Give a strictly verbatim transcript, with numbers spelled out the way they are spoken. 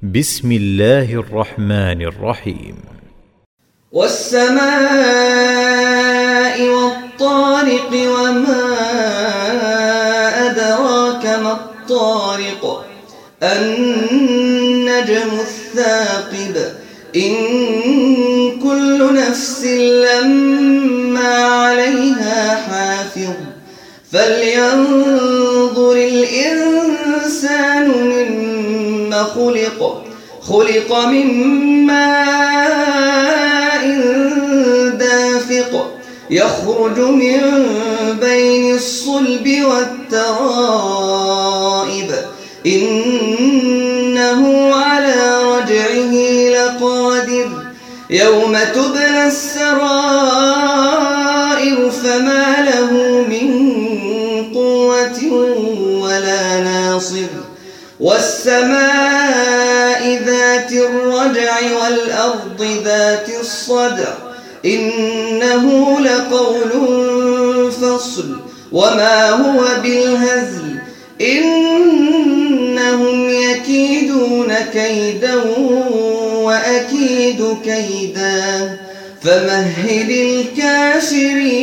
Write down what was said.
بسم الله الرحمن الرحيم. والسماء والطارق وما أدراك ما الطارق النجم الثاقب إن كل نفس لما عليها حافظ فلينظر الإنسان مما خلق خلق من ماء دافق يخرج من بين الصلب والترائب إنه على رجعه لقادر يوم تبلى السرائر فما له من قوة ولا ناصر والسماء ذات الرجع والأرض ذات الصدع إنه لقول فصل وما هو بالهزل إنهم يكيدون كيدا وأكيد كيدا فمهل الكافرين